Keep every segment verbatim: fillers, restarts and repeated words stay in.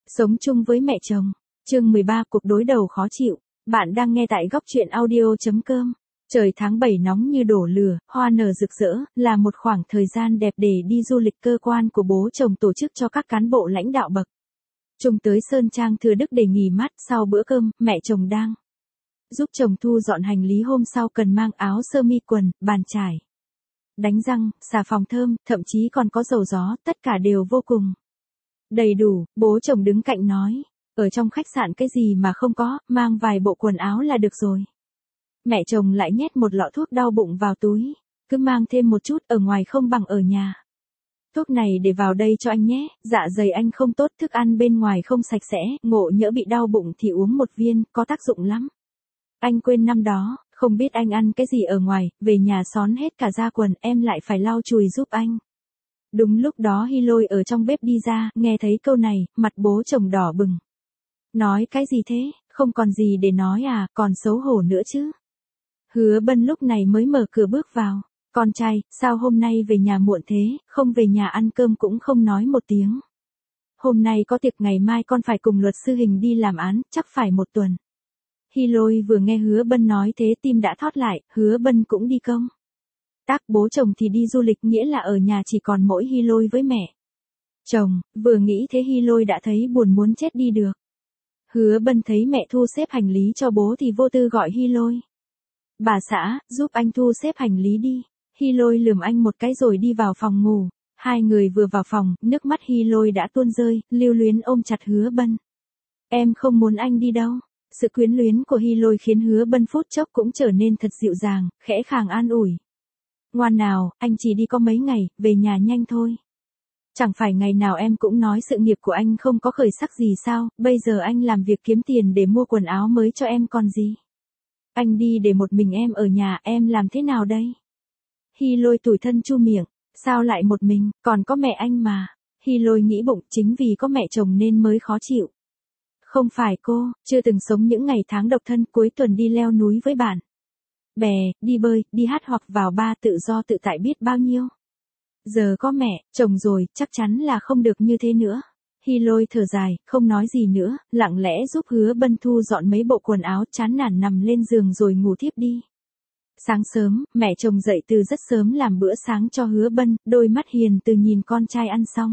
Sống chung với mẹ chồng. Chương mười ba, cuộc đối đầu khó chịu. Bạn đang nghe tại góc truyện audio chấm com. Trời tháng bảy nóng như đổ lửa, hoa nở rực rỡ, là một khoảng thời gian đẹp để đi du lịch. Cơ quan của bố chồng tổ chức cho các cán bộ lãnh đạo bậc trung tới Sơn Trang Thừa Đức để nghỉ mát. Sau bữa cơm, mẹ chồng đang giúp chồng thu dọn hành lý hôm sau cần mang áo sơ mi, quần, bàn chải, đánh răng, xà phòng thơm, thậm chí còn có dầu gió, tất cả đều vô cùng đầy đủ. Bố chồng đứng cạnh nói, ở trong khách sạn cái gì mà không có, mang vài bộ quần áo là được rồi. Mẹ chồng lại nhét một lọ thuốc đau bụng vào túi, cứ mang thêm một chút, ở ngoài không bằng ở nhà. Thuốc này để vào đây cho anh nhé, dạ dày anh không tốt, thức ăn bên ngoài không sạch sẽ, ngộ nhỡ bị đau bụng thì uống một viên, có tác dụng lắm. Anh quên năm đó, không biết anh ăn cái gì ở ngoài, về nhà xón hết cả da quần, em lại phải lau chùi giúp anh. Đúng lúc đó Hy Lôi ở trong bếp đi ra, nghe thấy câu này, mặt bố chồng đỏ bừng. Nói cái gì thế, không còn gì để nói à, còn xấu hổ nữa chứ. Hứa Bân lúc này mới mở cửa bước vào. Con trai, sao hôm nay về nhà muộn thế, không về nhà ăn cơm cũng không nói một tiếng. Hôm nay có tiệc, ngày mai con phải cùng luật sư Hình đi làm án, chắc phải một tuần. Hy Lôi vừa nghe Hứa Bân nói thế tim đã thót lại, Hứa Bân cũng đi công tác, bố chồng thì đi du lịch, nghĩa là ở nhà chỉ còn mỗi Hy Lôi với mẹ chồng. Vừa nghĩ thế Hy Lôi đã thấy buồn muốn chết đi được. Hứa Bân thấy mẹ thu xếp hành lý cho bố thì vô tư gọi Hy Lôi. Bà xã, giúp anh thu xếp hành lý đi. Hy Lôi lườm anh một cái rồi đi vào phòng ngủ. Hai người vừa vào phòng, nước mắt Hy Lôi đã tuôn rơi, lưu luyến ôm chặt Hứa Bân. Em không muốn anh đi đâu. Sự quyến luyến của Hy Lôi khiến Hứa Bân phút chốc cũng trở nên thật dịu dàng, khẽ khàng an ủi. Ngoan nào, anh chỉ đi có mấy ngày, về nhà nhanh thôi. Chẳng phải ngày nào em cũng nói sự nghiệp của anh không có khởi sắc gì sao, bây giờ anh làm việc kiếm tiền để mua quần áo mới cho em còn gì. Anh đi để một mình em ở nhà, em làm thế nào đây? Hy Lôi tủi thân chu miệng, sao lại một mình, còn có mẹ anh mà. Hy Lôi nghĩ bụng, chính vì có mẹ chồng nên mới khó chịu. Không phải cô, chưa từng sống những ngày tháng độc thân, cuối tuần đi leo núi với bạn bè, đi bơi, đi hát hoặc vào bar tự do tự tại biết bao nhiêu. Giờ có mẹ, chồng rồi, chắc chắn là không được như thế nữa. Hy Lôi thở dài, không nói gì nữa, lặng lẽ giúp Hứa Bân thu dọn mấy bộ quần áo, chán nản nằm lên giường rồi ngủ thiếp đi. Sáng sớm, mẹ chồng dậy từ rất sớm làm bữa sáng cho Hứa Bân, đôi mắt hiền từ nhìn con trai ăn xong.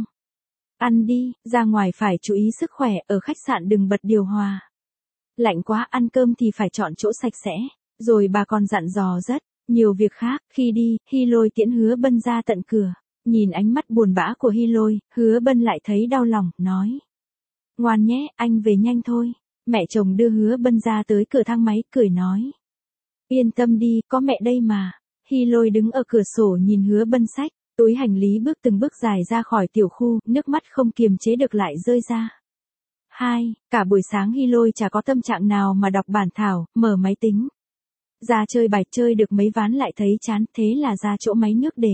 Ăn đi, ra ngoài phải chú ý sức khỏe, ở khách sạn đừng bật điều hòa. Lạnh quá, ăn cơm thì phải chọn chỗ sạch sẽ. Rồi bà còn dặn dò rất nhiều việc khác. Khi đi, Hy Lôi tiễn Hứa Bân ra tận cửa. Nhìn ánh mắt buồn bã của Hy Lôi, Hứa Bân lại thấy đau lòng, nói. Ngoan nhé, anh về nhanh thôi. Mẹ chồng đưa Hứa Bân ra tới cửa thang máy, cười nói. Yên tâm đi, có mẹ đây mà. Hy Lôi đứng ở cửa sổ nhìn Hứa Bân xách túi hành lý bước từng bước dài ra khỏi tiểu khu, nước mắt không kiềm chế được lại rơi ra. Hai, cả buổi sáng Hy Lôi chả có tâm trạng nào mà đọc bản thảo, mở máy tính ra chơi bài, chơi được mấy ván lại thấy chán, thế là ra chỗ máy nước để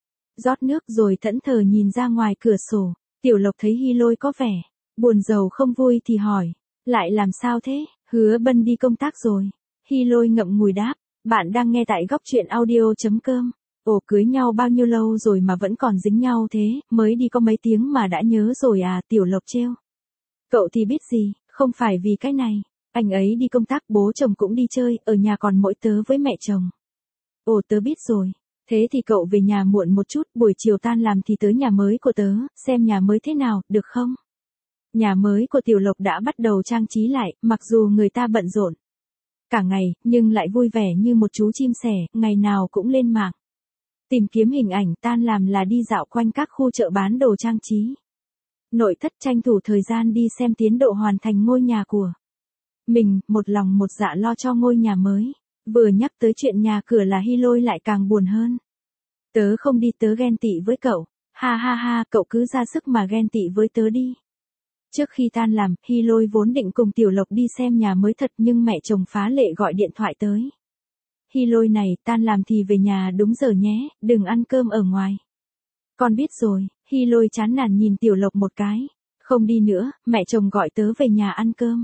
rót nước rồi thẫn thờ nhìn ra ngoài cửa sổ. Tiểu Lộc thấy Hy Lôi có vẻ buồn rầu không vui thì hỏi, lại làm sao thế? Hứa Bân đi công tác rồi. Hy Lôi ngậm ngùi đáp, bạn đang nghe tại góc truyện audio chấm com. Ồ, cưới nhau bao nhiêu lâu rồi mà vẫn còn dính nhau thế, mới đi có mấy tiếng mà đã nhớ rồi à? Tiểu Lộc trêu. Cậu thì biết gì, không phải vì cái này. Anh ấy đi công tác, bố chồng cũng đi chơi, ở nhà còn mỗi tớ với mẹ chồng. Ồ, tớ biết rồi. Thế thì cậu về nhà muộn một chút, buổi chiều tan làm thì tới nhà mới của tớ, xem nhà mới thế nào, được không? Nhà mới của Tiểu Lộc đã bắt đầu trang trí lại, mặc dù người ta bận rộn cả ngày, nhưng lại vui vẻ như một chú chim sẻ, ngày nào cũng lên mạng tìm kiếm hình ảnh, tan làm là đi dạo quanh các khu chợ bán đồ trang trí nội thất, tranh thủ thời gian đi xem tiến độ hoàn thành ngôi nhà của mình, một lòng một dạ lo cho ngôi nhà mới. Vừa nhắc tới chuyện nhà cửa là Hy Lôi lại càng buồn hơn. Tớ không đi, tớ ghen tị với cậu. Ha ha ha, cậu cứ ra sức mà ghen tị với tớ đi. Trước khi tan làm, Hy Lôi vốn định cùng Tiểu Lộc đi xem nhà mới thật, nhưng mẹ chồng phá lệ gọi điện thoại tới. Hy Lôi này, tan làm thì về nhà đúng giờ nhé, đừng ăn cơm ở ngoài. Con biết rồi. Hy Lôi chán nản nhìn Tiểu Lộc một cái. Không đi nữa, mẹ chồng gọi tớ về nhà ăn cơm.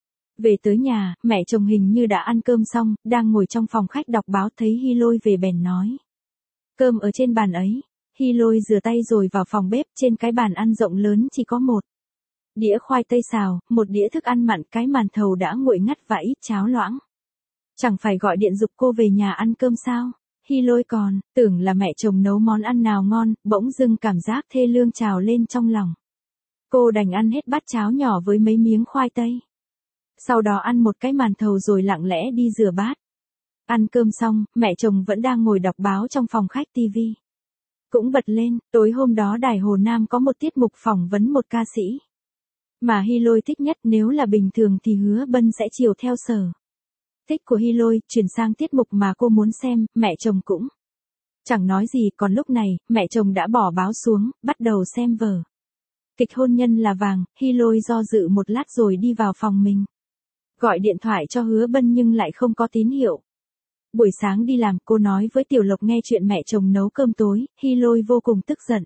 Về tới nhà, mẹ chồng hình như đã ăn cơm xong, đang ngồi trong phòng khách đọc báo, thấy Hy Lôi về bèn nói. Cơm ở trên bàn ấy. Hy Lôi rửa tay rồi vào phòng bếp, trên cái bàn ăn rộng lớn chỉ có một đĩa khoai tây xào, một đĩa thức ăn mặn, cái màn thầu đã nguội ngắt và ít cháo loãng. Chẳng phải gọi điện giục cô về nhà ăn cơm sao? Hy Lôi còn tưởng là mẹ chồng nấu món ăn nào ngon, bỗng dưng cảm giác thê lương trào lên trong lòng. Cô đành ăn hết bát cháo nhỏ với mấy miếng khoai tây. Sau đó ăn một cái màn thầu rồi lặng lẽ đi rửa bát. Ăn cơm xong, mẹ chồng vẫn đang ngồi đọc báo trong phòng khách tivi. Cũng bật lên, tối hôm đó Đài Hồ Nam có một tiết mục phỏng vấn một ca sĩ. Mà Hy Lôi thích nhất, nếu là bình thường thì Hứa Bân sẽ chiều theo sở thích của Hy Lôi, chuyển sang tiết mục mà cô muốn xem, mẹ chồng cũng chẳng nói gì, còn lúc này, mẹ chồng đã bỏ báo xuống, bắt đầu xem vở kịch Hôn nhân là vàng. Hy Lôi do dự một lát rồi đi vào phòng mình. Gọi điện thoại cho Hứa Bân nhưng lại không có tín hiệu. Buổi sáng đi làm, cô nói với Tiểu Lộc nghe chuyện mẹ chồng nấu cơm tối, Hy Lôi vô cùng tức giận.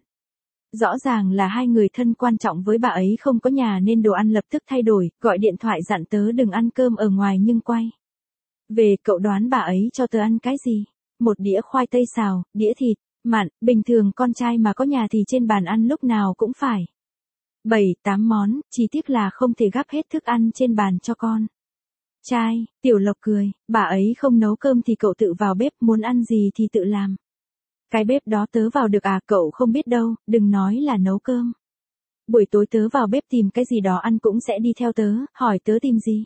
Rõ ràng là hai người thân quan trọng với bà ấy không có nhà nên đồ ăn lập tức thay đổi, gọi điện thoại dặn tớ đừng ăn cơm ở ngoài nhưng quay về, cậu đoán bà ấy cho tớ ăn cái gì? Một đĩa khoai tây xào, đĩa thịt mặn, bình thường con trai mà có nhà thì trên bàn ăn lúc nào cũng phải bảy, tám món, chỉ tiếc là không thể gắp hết thức ăn trên bàn cho con trai. Tiểu Lộc cười, bà ấy không nấu cơm thì cậu tự vào bếp, muốn ăn gì thì tự làm. Cái bếp đó tớ vào được à? Cậu không biết đâu, đừng nói là nấu cơm. Buổi tối tớ vào bếp tìm cái gì đó ăn cũng sẽ đi theo tớ, hỏi tớ tìm gì.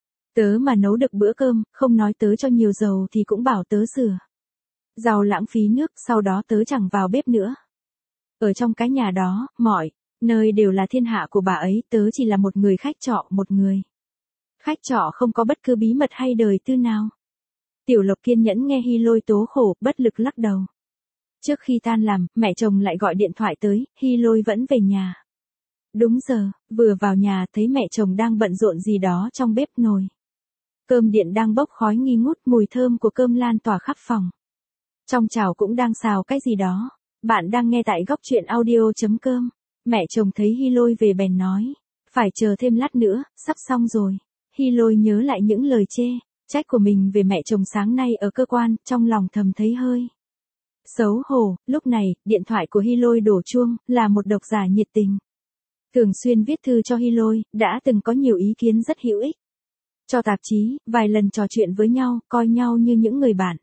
Tớ mà nấu được bữa cơm, không nói tớ cho nhiều dầu thì cũng bảo tớ rửa rau lãng phí nước, sau đó tớ chẳng vào bếp nữa. Ở trong cái nhà đó, mọi nơi đều là thiên hạ của bà ấy, tớ chỉ là một người khách trọ, một người khách trọ không có bất cứ bí mật hay đời tư nào. Tiểu Lộc kiên nhẫn nghe Hy Lôi tố khổ, bất lực lắc đầu. Trước khi tan làm, mẹ chồng lại gọi điện thoại tới, Hy Lôi vẫn về nhà. Đúng giờ, vừa vào nhà thấy mẹ chồng đang bận rộn gì đó trong bếp, nồi cơm điện đang bốc khói nghi ngút, mùi thơm của cơm lan tỏa khắp phòng. Trong chảo cũng đang xào cái gì đó. Bạn đang nghe tại góc truyện audio.com. Mẹ chồng thấy Hy Lôi về bèn nói, phải chờ thêm lát nữa, sắp xong rồi. Hy Lôi nhớ lại những lời chê trách của mình về mẹ chồng sáng nay ở cơ quan, trong lòng thầm thấy hơi xấu hổ. Lúc này, điện thoại của Hy Lôi đổ chuông, là một độc giả nhiệt tình thường xuyên viết thư cho Hy Lôi, đã từng có nhiều ý kiến rất hữu ích cho tạp chí, vài lần trò chuyện với nhau, coi nhau như những người bạn.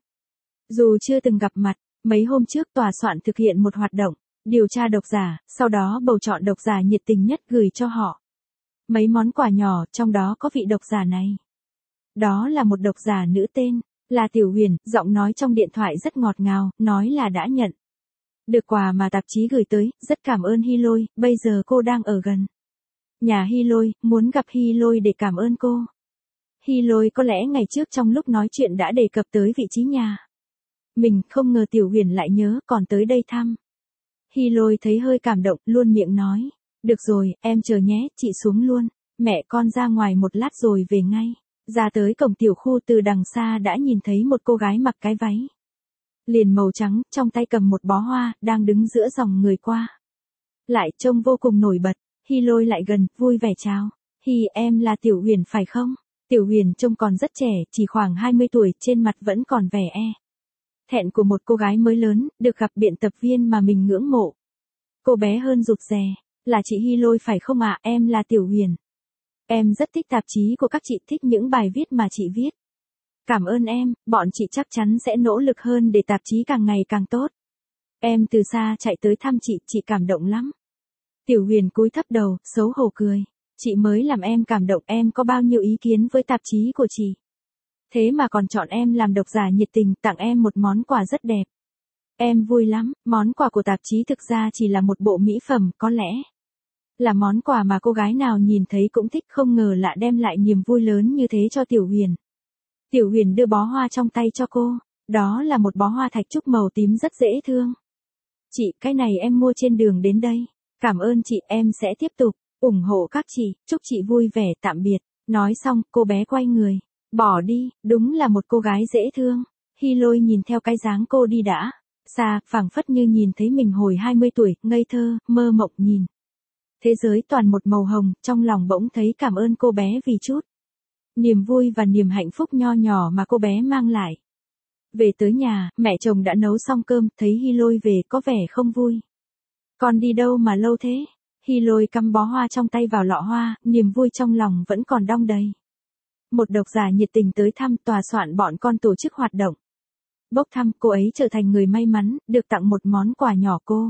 Dù chưa từng gặp mặt, mấy hôm trước tòa soạn thực hiện một hoạt động điều tra độc giả, sau đó bầu chọn độc giả nhiệt tình nhất gửi cho họ mấy món quà nhỏ, trong đó có vị độc giả này. Đó là một độc giả nữ tên là Tiểu Huyền, giọng nói trong điện thoại rất ngọt ngào, nói là đã nhận được quà mà tạp chí gửi tới, rất cảm ơn Hy Lôi, bây giờ cô đang ở gần nhà Hy Lôi, muốn gặp Hy Lôi để cảm ơn cô. Hy Lôi có lẽ ngày trước trong lúc nói chuyện đã đề cập tới vị trí nhà mình, không ngờ Tiểu Huyền lại nhớ còn tới đây thăm. Hy Lôi thấy hơi cảm động, luôn miệng nói, được rồi, em chờ nhé, chị xuống luôn, mẹ con ra ngoài một lát rồi về ngay. Ra tới cổng tiểu khu, từ đằng xa đã nhìn thấy một cô gái mặc cái váy liền màu trắng, trong tay cầm một bó hoa, đang đứng giữa dòng người qua lại, trông vô cùng nổi bật. Hy Lôi lại gần, vui vẻ chào. Hy, em là Tiểu Huyền phải không? Tiểu Huyền trông còn rất trẻ, chỉ khoảng hai mươi tuổi, trên mặt vẫn còn vẻ e thẹn của một cô gái mới lớn, được gặp biện tập viên mà mình ngưỡng mộ. Cô bé hơn rụt rè, là chị Hy Lôi phải không ạ? À? Em là Tiểu Huyền. Em rất thích tạp chí của các chị, thích những bài viết mà chị viết. Cảm ơn em, bọn chị chắc chắn sẽ nỗ lực hơn để tạp chí càng ngày càng tốt. Em từ xa chạy tới thăm chị, chị cảm động lắm. Tiểu Huyền cúi thấp đầu, xấu hổ cười. Chị mới làm em cảm động, em có bao nhiêu ý kiến với tạp chí của chị. Thế mà còn chọn em làm độc giả nhiệt tình, tặng em một món quà rất đẹp. Em vui lắm, món quà của tạp chí thực ra chỉ là một bộ mỹ phẩm, có lẽ là món quà mà cô gái nào nhìn thấy cũng thích, không ngờ lại đem lại niềm vui lớn như thế cho Tiểu Huyền. Tiểu Huyền đưa bó hoa trong tay cho cô, đó là một bó hoa thạch trúc màu tím rất dễ thương. Chị, cái này em mua trên đường đến đây. Cảm ơn chị, em sẽ tiếp tục ủng hộ các chị, chúc chị vui vẻ, tạm biệt. Nói xong, cô bé quay người bỏ đi, đúng là một cô gái dễ thương. Hy Lôi nhìn theo cái dáng cô đi đã xa, phảng phất như nhìn thấy mình hồi hai mươi tuổi, ngây thơ, mơ mộng nhìn thế giới toàn một màu hồng, trong lòng bỗng thấy cảm ơn cô bé vì chút niềm vui và niềm hạnh phúc nho nhỏ mà cô bé mang lại. Về tới nhà, mẹ chồng đã nấu xong cơm, thấy Hy Lôi về có vẻ không vui. Con đi đâu mà lâu thế? Hy Lôi cắm bó hoa trong tay vào lọ hoa, niềm vui trong lòng vẫn còn đong đầy. Một độc giả nhiệt tình tới thăm, tòa soạn bọn con tổ chức hoạt động. Bốc thăm, cô ấy trở thành người may mắn, được tặng một món quà nhỏ cô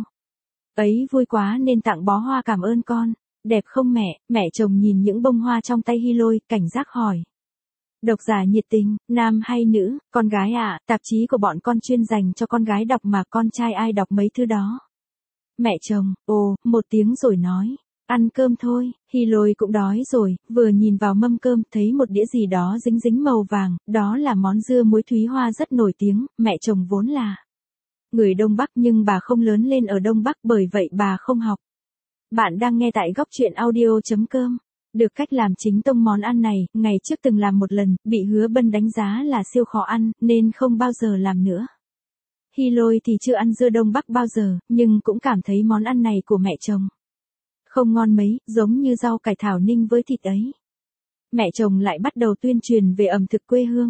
ấy vui quá nên tặng bó hoa cảm ơn con. Đẹp không mẹ? Mẹ chồng nhìn những bông hoa trong tay Hy Lôi, cảnh giác hỏi. Độc giả nhiệt tình, nam hay nữ? Con gái ạ, à, tạp chí của bọn con chuyên dành cho con gái đọc mà con trai ai đọc mấy thứ đó. Mẹ chồng, ồ, một tiếng rồi nói. Ăn cơm thôi. Hy Lôi cũng đói rồi, vừa nhìn vào mâm cơm thấy một đĩa gì đó dính dính màu vàng, đó là món dưa muối Thúy Hoa rất nổi tiếng. Mẹ chồng vốn là người Đông Bắc nhưng bà không lớn lên ở Đông Bắc, bởi vậy bà không học. Bạn đang nghe tại góc truyện audio.com. Được cách làm chính tông món ăn này, ngày trước từng làm một lần, bị Hứa Bân đánh giá là siêu khó ăn, nên không bao giờ làm nữa. Hy Lôi thì chưa ăn dưa Đông Bắc bao giờ, nhưng cũng cảm thấy món ăn này của mẹ chồng không ngon mấy, giống như rau cải thảo ninh với thịt ấy. Mẹ chồng lại bắt đầu tuyên truyền về ẩm thực quê hương.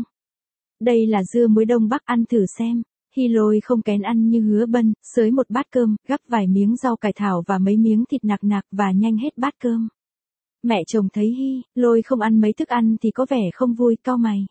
Đây là dưa muối Đông Bắc, ăn thử xem. Hy Lôi không kén ăn như Hứa Bân, xới một bát cơm, gắp vài miếng rau cải thảo và mấy miếng thịt nạc nạc và nhanh hết bát cơm. Mẹ chồng thấy Hy Lôi không ăn mấy thức ăn thì có vẻ không vui, cau mày.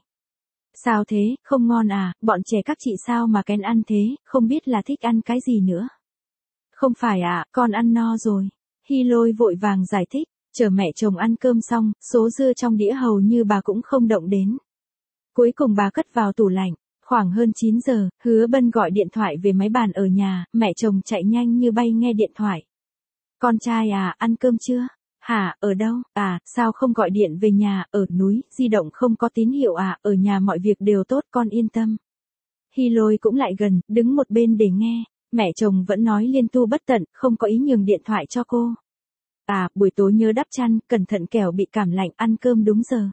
Sao thế, không ngon à? Bọn trẻ các chị sao mà kén ăn thế, không biết là thích ăn cái gì nữa. Không phải à, con ăn no rồi. Hy Lôi vội vàng giải thích, chờ mẹ chồng ăn cơm xong, số dưa trong đĩa hầu như bà cũng không động đến. Cuối cùng bà cất vào tủ lạnh. Khoảng hơn chín giờ, Hứa Bân gọi điện thoại về máy bàn ở nhà, mẹ chồng chạy nhanh như bay nghe điện thoại. Con trai à, ăn cơm chưa? Hả, ở đâu? À, sao không gọi điện về nhà, ở núi, di động không có tín hiệu à, ở nhà mọi việc đều tốt, con yên tâm. Hy Lôi cũng lại gần, đứng một bên để nghe, mẹ chồng vẫn nói liên tu bất tận, không có ý nhường điện thoại cho cô. À, buổi tối nhớ đắp chăn, cẩn thận kẻo bị cảm lạnh, ăn cơm đúng giờ.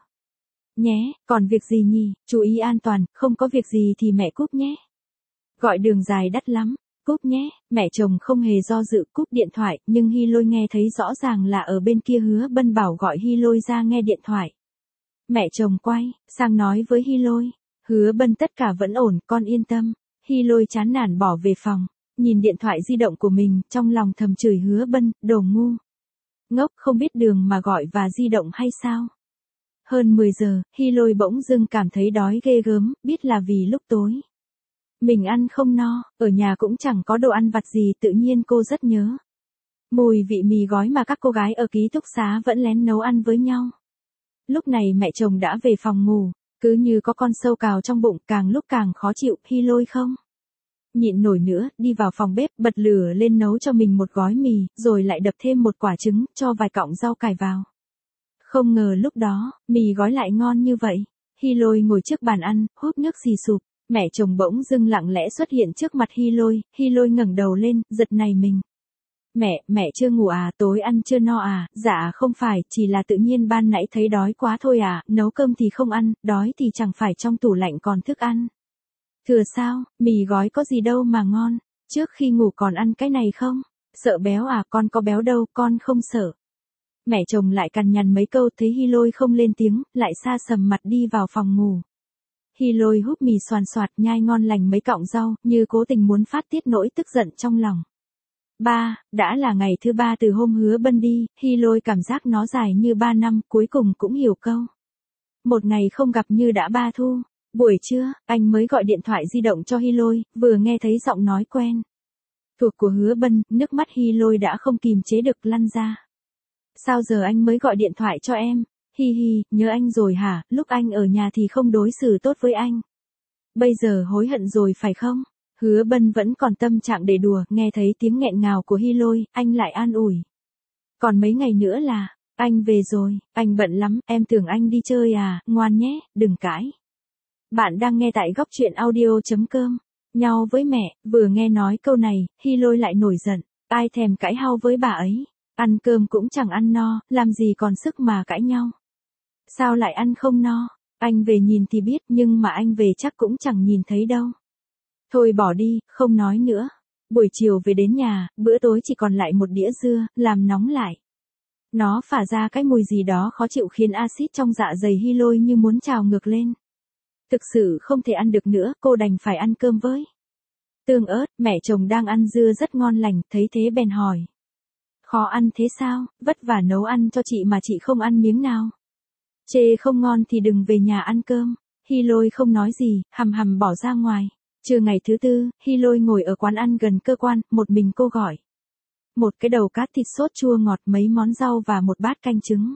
Nhé, còn việc gì nhỉ, chú ý an toàn, không có việc gì thì mẹ cúp nhé. Gọi đường dài đắt lắm, cúp nhé, mẹ chồng không hề do dự cúp điện thoại, nhưng Hy Lôi nghe thấy rõ ràng là ở bên kia Hứa Bân bảo gọi Hy Lôi ra nghe điện thoại. Mẹ chồng quay sang nói với Hy Lôi, Hứa Bân tất cả vẫn ổn, con yên tâm. Hy Lôi chán nản bỏ về phòng, nhìn điện thoại di động của mình, trong lòng thầm chửi Hứa Bân, đồ ngu. Ngốc, không biết đường mà gọi và di động hay sao? Hơn mười giờ, Hy Lôi bỗng dưng cảm thấy đói ghê gớm, biết là vì lúc tối mình ăn không no, ở nhà cũng chẳng có đồ ăn vặt gì, tự nhiên cô rất nhớ mùi vị mì gói mà các cô gái ở ký túc xá vẫn lén nấu ăn với nhau. Lúc này mẹ chồng đã về phòng ngủ, cứ như có con sâu cào trong bụng, càng lúc càng khó chịu. Hy Lôi không nhịn nổi nữa, đi vào phòng bếp, bật lửa lên nấu cho mình một gói mì, rồi lại đập thêm một quả trứng, cho vài cọng rau cải vào. Không ngờ lúc đó, mì gói lại ngon như vậy. Hy Lôi ngồi trước bàn ăn, húp nước xì sụp, mẹ chồng bỗng dưng lặng lẽ xuất hiện trước mặt Hy Lôi. Hy Lôi ngẩng đầu lên, giật nảy mình. Mẹ, mẹ chưa ngủ à, tối ăn chưa no à? Dạ không phải, chỉ là tự nhiên ban nãy thấy đói quá thôi à, nấu cơm thì không ăn, đói thì chẳng phải trong tủ lạnh còn thức ăn. Thừa sao, mì gói có gì đâu mà ngon, trước khi ngủ còn ăn cái này không? Sợ béo à? Con có béo đâu, con không sợ. Mẹ chồng lại cằn nhằn mấy câu, thấy Hy Lôi không lên tiếng, lại xa sầm mặt đi vào phòng ngủ. Hy Lôi húp mì xoàn xoạt, nhai ngon lành mấy cọng rau, như cố tình muốn phát tiết nỗi tức giận trong lòng. Ba, đã là ngày thứ ba từ hôm Hứa Bân đi, Hy Lôi cảm giác nó dài như ba năm, cuối cùng cũng hiểu câu. Một ngày không gặp như đã ba thu. Buổi trưa, anh mới gọi điện thoại di động cho Hy Lôi, vừa nghe thấy giọng nói quen thuộc của Hứa Bân, nước mắt Hy Lôi đã không kìm chế được lăn ra. Sao giờ anh mới gọi điện thoại cho em? Hi hi, nhớ anh rồi hả? Lúc anh ở nhà thì không đối xử tốt với anh. Bây giờ hối hận rồi phải không? Hứa Bân vẫn còn tâm trạng để đùa, nghe thấy tiếng nghẹn ngào của Hy Lôi, anh lại an ủi. Còn mấy ngày nữa là, anh về rồi, anh bận lắm, em tưởng anh đi chơi à, ngoan nhé, đừng cãi. Bạn đang nghe tại góc truyện audio.com. Nhau với mẹ, vừa nghe nói câu này, Hy Lôi lại nổi giận, ai thèm cãi hao với bà ấy. Ăn cơm cũng chẳng ăn no, làm gì còn sức mà cãi nhau. Sao lại ăn không no? Anh về nhìn thì biết, nhưng mà anh về chắc cũng chẳng nhìn thấy đâu. Thôi bỏ đi, không nói nữa. Buổi chiều về đến nhà, bữa tối chỉ còn lại một đĩa dưa, làm nóng lại. Nó phả ra cái mùi gì đó khó chịu khiến axit trong dạ dày Hy Lôi như muốn trào ngược lên. Thực sự không thể ăn được nữa, cô đành phải ăn cơm với tương ớt. Mẹ chồng đang ăn dưa rất ngon lành, thấy thế bèn hỏi. Khó ăn thế sao, vất vả nấu ăn cho chị mà chị không ăn miếng nào. Chê không ngon thì đừng về nhà ăn cơm. Hy Lôi không nói gì, hầm hầm bỏ ra ngoài. Trưa ngày thứ tư, Hy Lôi ngồi ở quán ăn gần cơ quan, một mình cô gọi. Một cái đầu cá thịt sốt chua ngọt, mấy món rau và một bát canh trứng.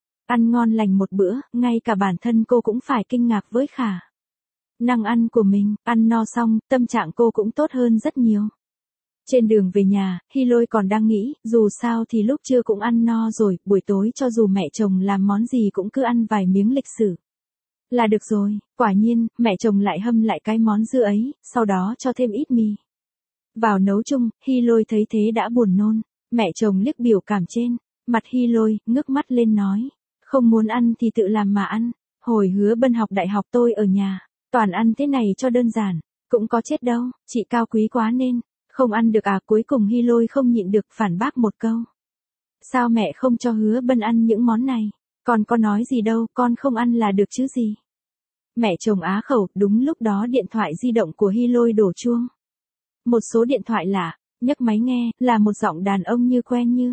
Ăn ngon lành một bữa, ngay cả bản thân cô cũng phải kinh ngạc với khả năng ăn của mình. Ăn no xong, tâm trạng cô cũng tốt hơn rất nhiều. Trên đường về nhà, Hy Lôi còn đang nghĩ, dù sao thì lúc trưa cũng ăn no rồi, buổi tối cho dù mẹ chồng làm món gì cũng cứ ăn vài miếng lịch sử là được rồi. Quả nhiên, mẹ chồng lại hâm lại cái món dưa ấy, sau đó cho thêm ít mì vào nấu chung. Hy Lôi thấy thế đã buồn nôn. Mẹ chồng liếc biểu cảm trên mặt Hy Lôi, ngước mắt lên nói, không muốn ăn thì tự làm mà ăn. Hồi Hứa Bân học đại học tôi ở nhà, toàn ăn thế này cho đơn giản, cũng có chết đâu, chị cao quý quá nên không ăn được à. Cuối cùng Hy Lôi không nhịn được phản bác một câu. Sao mẹ không cho Hứa Bân ăn những món này? Con có nói gì đâu, con không ăn là được chứ gì. Mẹ chồng á khẩu. Đúng lúc đó điện thoại di động của Hy Lôi đổ chuông. Một số điện thoại lạ, nhấc máy nghe, là một giọng đàn ông như quen như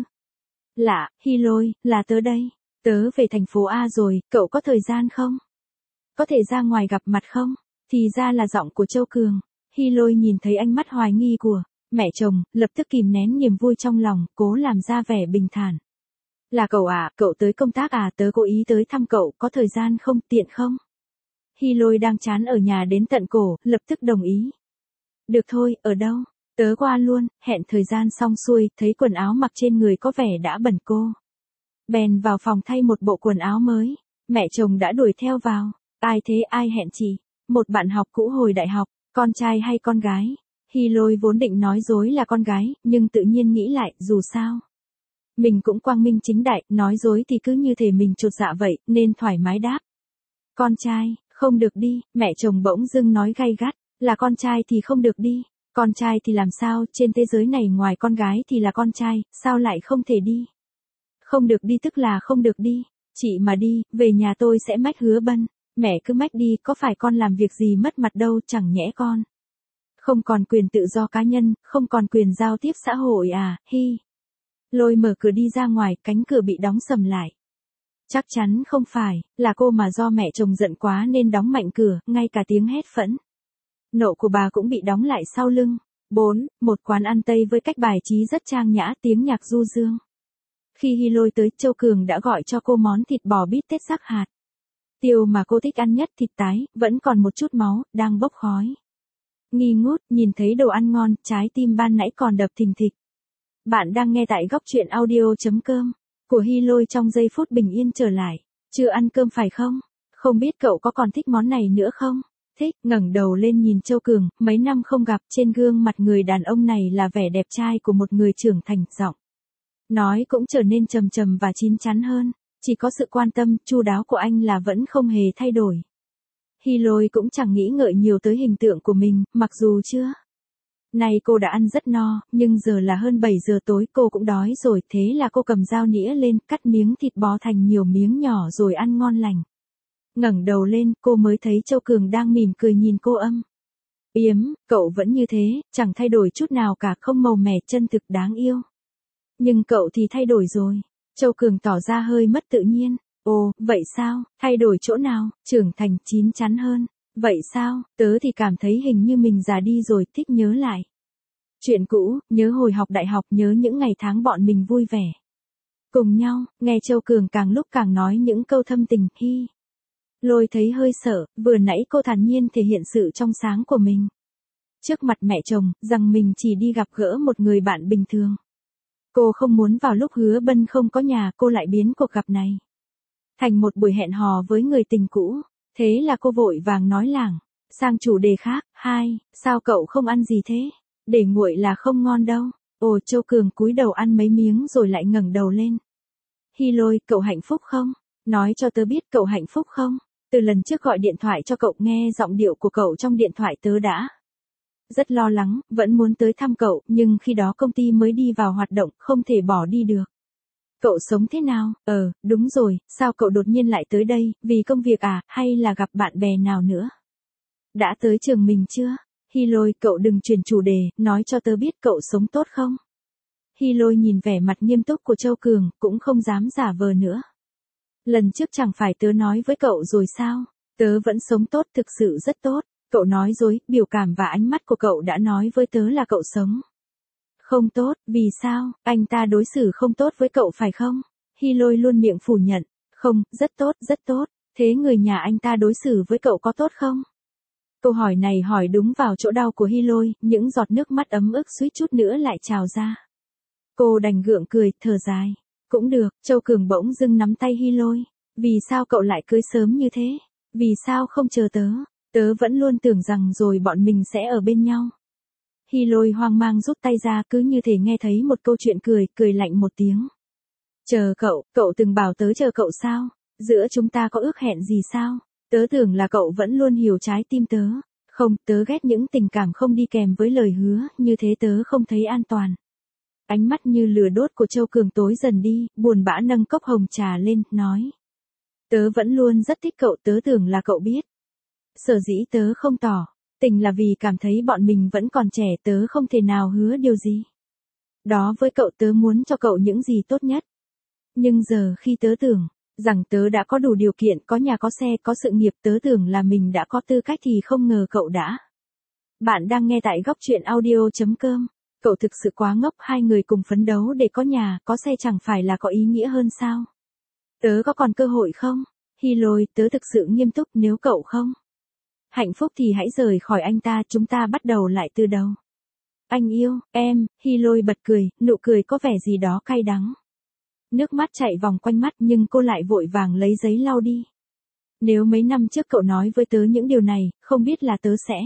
lạ. Hy Lôi, là tớ đây. Tớ về thành phố A rồi, cậu có thời gian không? Có thể ra ngoài gặp mặt không? Thì ra là giọng của Châu Cường. Hy Lôi nhìn thấy ánh mắt hoài nghi của mẹ chồng, lập tức kìm nén niềm vui trong lòng, cố làm ra vẻ bình thản. Là cậu à, cậu tới công tác à, tớ cố ý tới thăm cậu, có thời gian không, tiện không? Hy Lôi đang chán ở nhà đến tận cổ, lập tức đồng ý. Được thôi, ở đâu? Tớ qua luôn. Hẹn thời gian xong xuôi, thấy quần áo mặc trên người có vẻ đã bẩn cô bèn vào phòng thay một bộ quần áo mới. Mẹ chồng đã đuổi theo vào. Ai thế, ai hẹn chị? Một bạn học cũ hồi đại học. Con trai hay con gái? Hy Lôi vốn định nói dối là con gái, nhưng tự nhiên nghĩ lại, dù sao mình cũng quang minh chính đại, nói dối thì cứ như thể mình chột dạ vậy, nên thoải mái đáp. Con trai, không được đi. Mẹ chồng bỗng dưng nói gay gắt, là con trai thì không được đi. Con trai thì làm sao, trên thế giới này ngoài con gái thì là con trai, sao lại không thể đi? Không được đi tức là không được đi. Chị mà đi, về nhà tôi sẽ mách Hứa Bân. Mẹ cứ mách đi, có phải con làm việc gì mất mặt đâu, chẳng nhẽ con không còn quyền tự do cá nhân, không còn quyền giao tiếp xã hội à. Hi Lôi mở cửa đi ra ngoài, cánh cửa bị đóng sầm lại. Chắc chắn không phải, là cô mà do mẹ chồng giận quá nên đóng mạnh cửa, ngay cả tiếng hét phẫn nộ của bà cũng bị đóng lại sau lưng. bốn. Một quán ăn Tây với cách bài trí rất trang nhã, tiếng nhạc du dương. Khi Hy Lôi tới, Châu Cường đã gọi cho cô món thịt bò bít tết rắc hạt tiêu mà cô thích ăn nhất, thịt tái, vẫn còn một chút máu, đang bốc khói nghi ngút. Nhìn thấy đồ ăn ngon, trái tim ban nãy còn đập thình thịch. Bạn đang nghe tại góc truyện audio.com của Hy Lôi trong giây phút bình yên trở lại. Chưa ăn cơm phải không? Không biết cậu có còn thích món này nữa không? Thích. Ngẩng đầu lên nhìn Châu Cường, mấy năm không gặp, trên gương mặt người đàn ông này là vẻ đẹp trai của một người trưởng thành, giọng nói cũng trở nên trầm trầm và chín chắn hơn. Chỉ có sự quan tâm, chu đáo của anh là vẫn không hề thay đổi. Hy Lôi cũng chẳng nghĩ ngợi nhiều tới hình tượng của mình, mặc dù chưa nay cô đã ăn rất no, nhưng giờ là hơn bảy giờ tối, cô cũng đói rồi, thế là cô cầm dao nĩa lên, cắt miếng thịt bò thành nhiều miếng nhỏ rồi ăn ngon lành. Ngẩng đầu lên, cô mới thấy Châu Cường đang mỉm cười nhìn cô âm yếm. Cậu vẫn như thế, chẳng thay đổi chút nào cả, không màu mè, chân thực, đáng yêu. Nhưng cậu thì thay đổi rồi. Châu Cường tỏ ra hơi mất tự nhiên. Ồ, vậy sao, thay đổi chỗ nào? Trưởng thành, chín chắn hơn. Vậy sao, tớ thì cảm thấy hình như mình già đi rồi, thích nhớ lại chuyện cũ, nhớ hồi học đại học, nhớ những ngày tháng bọn mình vui vẻ cùng nhau. Nghe Châu Cường càng lúc càng nói những câu thâm tình. Hy Lôi thấy hơi sợ, vừa nãy cô thản nhiên thể hiện sự trong sáng của mình trước mặt mẹ chồng, rằng mình chỉ đi gặp gỡ một người bạn bình thường. Cô không muốn vào lúc Hứa Bân không có nhà, cô lại biến cuộc gặp này thành một buổi hẹn hò với người tình cũ. Thế là cô vội vàng nói lảng sang chủ đề khác. Hai, sao cậu không ăn gì thế? Để nguội là không ngon đâu. Ồ, Châu Cường cúi đầu ăn mấy miếng rồi lại ngẩng đầu lên. Hy Lôi, cậu hạnh phúc không? Nói cho tớ biết cậu hạnh phúc không? Từ lần trước gọi điện thoại cho cậu, nghe giọng điệu của cậu trong điện thoại, tớ đã rất lo lắng, vẫn muốn tới thăm cậu, nhưng khi đó công ty mới đi vào hoạt động, không thể bỏ đi được. Cậu sống thế nào? Ờ, đúng rồi, sao cậu đột nhiên lại tới đây, vì công việc à, hay là gặp bạn bè nào nữa? Đã tới trường mình chưa? Hy Lôi, cậu đừng chuyển chủ đề, nói cho tớ biết cậu sống tốt không? Hy Lôi nhìn vẻ mặt nghiêm túc của Châu Cường, cũng không dám giả vờ nữa. Lần trước chẳng phải tớ nói với cậu rồi sao? Tớ vẫn sống tốt, thực sự rất tốt. Cậu nói dối, biểu cảm và ánh mắt của cậu đã nói với tớ là cậu sống không tốt, vì sao? Anh ta đối xử không tốt với cậu phải không? Hy Lôi luôn miệng phủ nhận. Không, rất tốt, rất tốt. Thế người nhà anh ta đối xử với cậu có tốt không? Câu hỏi này hỏi đúng vào chỗ đau của Hy Lôi, những giọt nước mắt ấm ức suýt chút nữa lại trào ra. Cô đành gượng cười, thở dài. Cũng được, Châu Cường bỗng dưng nắm tay Hy Lôi. Vì sao cậu lại cưới sớm như thế? Vì sao không chờ tớ? Tớ vẫn luôn tưởng rằng rồi bọn mình sẽ ở bên nhau. Hy Lôi hoang mang rút tay ra, cứ như thể nghe thấy một câu chuyện cười, cười lạnh một tiếng. Chờ cậu, cậu từng bảo tớ chờ cậu sao? Giữa chúng ta có ước hẹn gì sao? Tớ tưởng là cậu vẫn luôn hiểu trái tim tớ. Không, tớ ghét những tình cảm không đi kèm với lời hứa, như thế tớ không thấy an toàn. Ánh mắt như lửa đốt của Châu Cường tối dần đi, buồn bã nâng cốc hồng trà lên, nói. Tớ vẫn luôn rất thích cậu, tớ tưởng là cậu biết. Sở dĩ tớ không tỏ tình là vì cảm thấy bọn mình vẫn còn trẻ, tớ không thể nào hứa điều gì. Đó với cậu, tớ muốn cho cậu những gì tốt nhất. Nhưng giờ khi tớ tưởng rằng tớ đã có đủ điều kiện, có nhà có xe, có sự nghiệp, tớ tưởng là mình đã có tư cách thì không ngờ cậu đã. Bạn đang nghe tại góc truyện audio chấm com. Cậu thực sự quá ngốc, hai người cùng phấn đấu để có nhà, có xe chẳng phải là có ý nghĩa hơn sao? Tớ có còn cơ hội không? Hy Lôi, tớ thực sự nghiêm túc, nếu cậu không hạnh phúc thì hãy rời khỏi anh ta, chúng ta bắt đầu lại từ đầu. Anh yêu, em, Hy Lôi bật cười, nụ cười có vẻ gì đó cay đắng. Nước mắt chạy vòng quanh mắt nhưng cô lại vội vàng lấy giấy lau đi. Nếu mấy năm trước cậu nói với tớ những điều này, không biết là tớ sẽ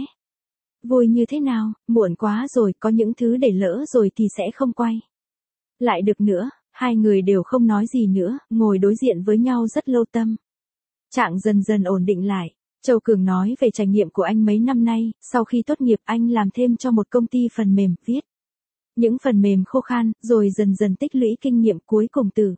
vui như thế nào, muộn quá rồi, có những thứ để lỡ rồi thì sẽ không quay lại được nữa. Hai người đều không nói gì nữa, ngồi đối diện với nhau rất lâu, tâm trạng dần dần ổn định lại. Châu Cường nói về trải nghiệm của anh mấy năm nay, sau khi tốt nghiệp anh làm thêm cho một công ty phần mềm, viết những phần mềm khô khan, rồi dần dần tích lũy kinh nghiệm, cuối cùng từ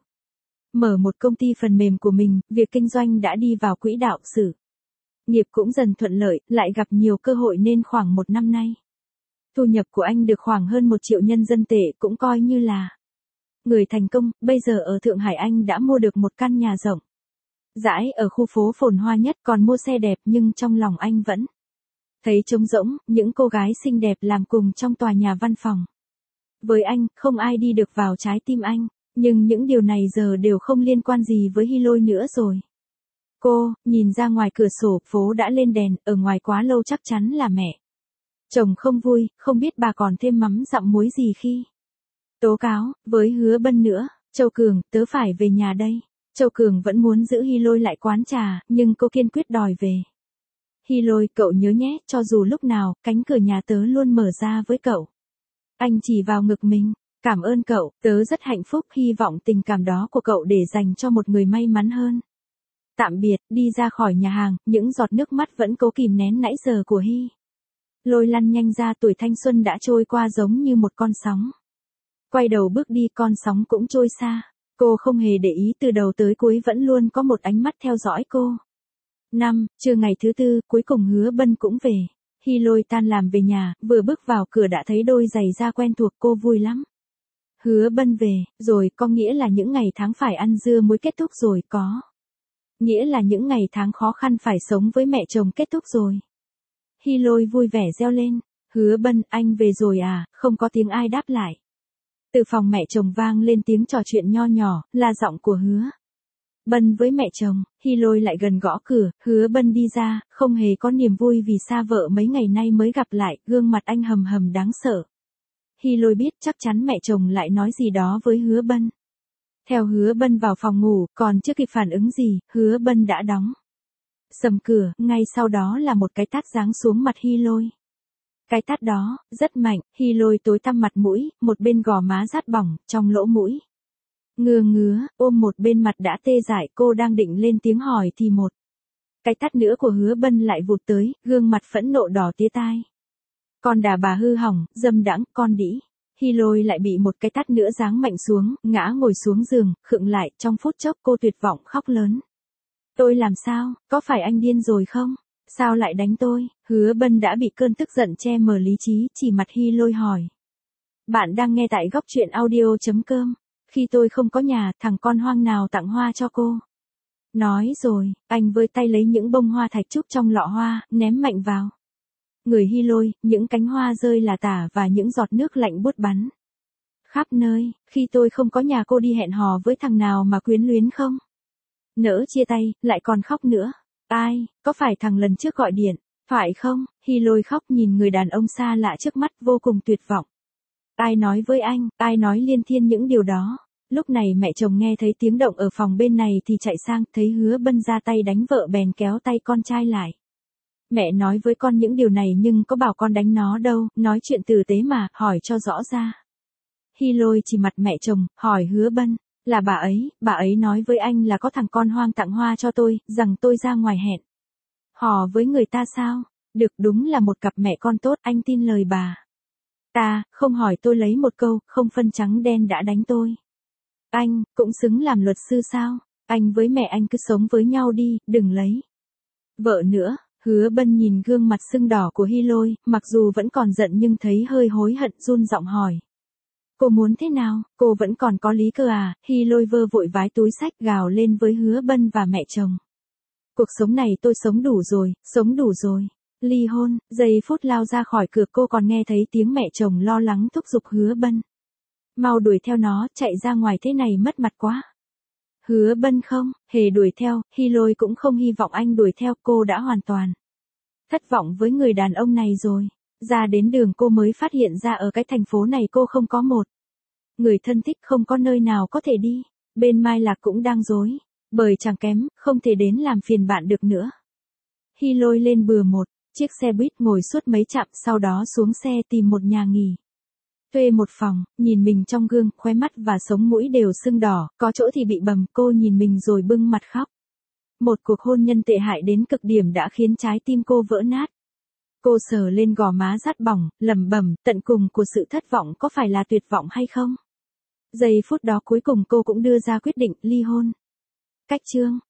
mở một công ty phần mềm của mình, việc kinh doanh đã đi vào quỹ đạo, sự nghiệp cũng dần thuận lợi, lại gặp nhiều cơ hội nên khoảng một năm nay. Thu nhập của anh được khoảng hơn một triệu nhân dân tệ, cũng coi như là người thành công. Bây giờ ở Thượng Hải anh đã mua được một căn nhà rộng rãi ở khu phố phồn hoa nhất, còn mua xe đẹp, nhưng trong lòng anh vẫn thấy trống rỗng, những cô gái xinh đẹp làm cùng trong tòa nhà văn phòng. Với anh, không ai đi được vào trái tim anh, nhưng những điều này giờ đều không liên quan gì với Hy Lôi nữa rồi. Cô, nhìn ra ngoài cửa sổ, phố đã lên đèn, ở ngoài quá lâu chắc chắn là mẹ chồng không vui, không biết bà còn thêm mắm dặm muối gì khi tố cáo với Hứa Bân nữa. Châu Cường, tớ phải về nhà đây. Châu Cường vẫn muốn giữ Hy Lôi lại quán trà, nhưng cô kiên quyết đòi về. Hy Lôi, cậu nhớ nhé, cho dù lúc nào, cánh cửa nhà tớ luôn mở ra với cậu. Anh chỉ vào ngực mình. Cảm ơn cậu, tớ rất hạnh phúc, hy vọng tình cảm đó của cậu để dành cho một người may mắn hơn. Tạm biệt. Đi ra khỏi nhà hàng, những giọt nước mắt vẫn cố kìm nén nãy giờ của Hy Lôi lăn nhanh ra, tuổi thanh xuân đã trôi qua giống như một con sóng. Quay đầu bước đi, con sóng cũng trôi xa. Cô không hề để ý, từ đầu tới cuối vẫn luôn có một ánh mắt theo dõi cô. Năm, trưa ngày thứ tư, cuối cùng Hứa Bân cũng về. Hy Lôi tan làm về nhà, vừa bước vào cửa đã thấy đôi giày da quen thuộc, cô vui lắm. Hứa Bân về, rồi có nghĩa là những ngày tháng phải ăn dưa muối kết thúc rồi, có nghĩa là những ngày tháng khó khăn phải sống với mẹ chồng kết thúc rồi. Hy Lôi vui vẻ reo lên. Hứa Bân, anh về rồi à? Không có tiếng ai đáp lại. Từ phòng mẹ chồng vang lên tiếng trò chuyện nho nhỏ, là giọng của Hứa Bân với mẹ chồng. Hy Lôi lại gần gõ cửa, Hứa Bân đi ra, không hề có niềm vui vì xa vợ mấy ngày nay mới gặp lại, gương mặt anh hầm hầm đáng sợ. Hy Lôi biết chắc chắn mẹ chồng lại nói gì đó với Hứa Bân. Theo Hứa Bân vào phòng ngủ, còn chưa kịp phản ứng gì, Hứa Bân đã đóng sầm cửa, ngay sau đó là một cái tát giáng xuống mặt Hy Lôi. Cái tát đó, rất mạnh, Hy Lôi tối tăm mặt mũi, một bên gò má rát bỏng, trong lỗ mũi ngừa ngứa, ôm một bên mặt đã tê dại, cô đang định lên tiếng hỏi thì một cái tát nữa của Hứa Bân lại vụt tới, gương mặt phẫn nộ đỏ tía tai. Con đà bà hư hỏng, dâm đãng, con đĩ. Hy Lôi lại bị một cái tát nữa giáng mạnh xuống, ngã ngồi xuống giường, khựng lại, trong phút chốc cô tuyệt vọng khóc lớn. Tôi làm sao, có phải anh điên rồi không? Sao lại đánh tôi? Hứa Bân đã bị cơn tức giận che mờ lý trí, chỉ mặt Hy Lôi hỏi. Bạn đang nghe tại góc chuyện audio chấm com. Khi tôi không có nhà, thằng con hoang nào tặng hoa cho cô? Nói rồi, anh với tay lấy những bông hoa thạch trúc trong lọ hoa, ném mạnh vào người Hy Lôi, những cánh hoa rơi là tả và những giọt nước lạnh buốt bắn khắp nơi. Khi tôi không có nhà, cô đi hẹn hò với thằng nào mà quyến luyến không? Nỡ chia tay, lại còn khóc nữa. Ai, có phải thằng lần trước gọi điện, phải không? Hy Lôi khóc nhìn người đàn ông xa lạ trước mắt, vô cùng tuyệt vọng. Ai nói với anh, ai nói liên thiên những điều đó? Lúc này mẹ chồng nghe thấy tiếng động ở phòng bên này thì chạy sang, thấy Hứa Bân ra tay đánh vợ bèn kéo tay con trai lại. Mẹ nói với con những điều này nhưng có bảo con đánh nó đâu, nói chuyện tử tế mà, hỏi cho rõ ra. Hy Lôi chỉ mặt mẹ chồng, hỏi Hứa Bân, là bà ấy, bà ấy nói với anh là có thằng con hoang tặng hoa cho tôi, rằng tôi ra ngoài hẹn hò với người ta sao? Được, đúng là một cặp mẹ con tốt, anh tin lời bà ta, không hỏi tôi lấy một câu, không phân trắng đen đã đánh tôi. Anh, cũng xứng làm luật sư sao? Anh với mẹ anh cứ sống với nhau đi, đừng lấy vợ nữa. Hứa Bân nhìn gương mặt sưng đỏ của Hy Lôi, mặc dù vẫn còn giận nhưng thấy hơi hối hận, run giọng hỏi. Cô muốn thế nào, cô vẫn còn có lý cơ à? Hy Lôi vơ vội vái túi xách gào lên với Hứa Bân và mẹ chồng. Cuộc sống này tôi sống đủ rồi, sống đủ rồi. Ly hôn. Giây phút lao ra khỏi cửa, cô còn nghe thấy tiếng mẹ chồng lo lắng thúc giục Hứa Bân. Mau đuổi theo nó, chạy ra ngoài thế này mất mặt quá. Hứa Bân không hề đuổi theo, Hy Lôi cũng không hy vọng anh đuổi theo, cô đã hoàn toàn thất vọng với người đàn ông này rồi. Ra đến đường cô mới phát hiện ra ở cái thành phố này cô không có một người thân thích, không có nơi nào có thể đi. Bên Mai Lạc cũng đang rối bời chẳng kém, không thể đến làm phiền bạn được nữa. Hy Lôi lên bừa một chiếc xe buýt ngồi suốt mấy chặng, sau đó xuống xe tìm một nhà nghỉ. Thuê một phòng, nhìn mình trong gương, khóe mắt và sống mũi đều sưng đỏ, có chỗ thì bị bầm, cô nhìn mình rồi bưng mặt khóc. Một cuộc hôn nhân tệ hại đến cực điểm đã khiến trái tim cô vỡ nát. Cô sờ lên gò má rát bỏng, lẩm bẩm, tận cùng của sự thất vọng có phải là tuyệt vọng hay không? Giây phút đó cuối cùng cô cũng đưa ra quyết định ly hôn. Cách chương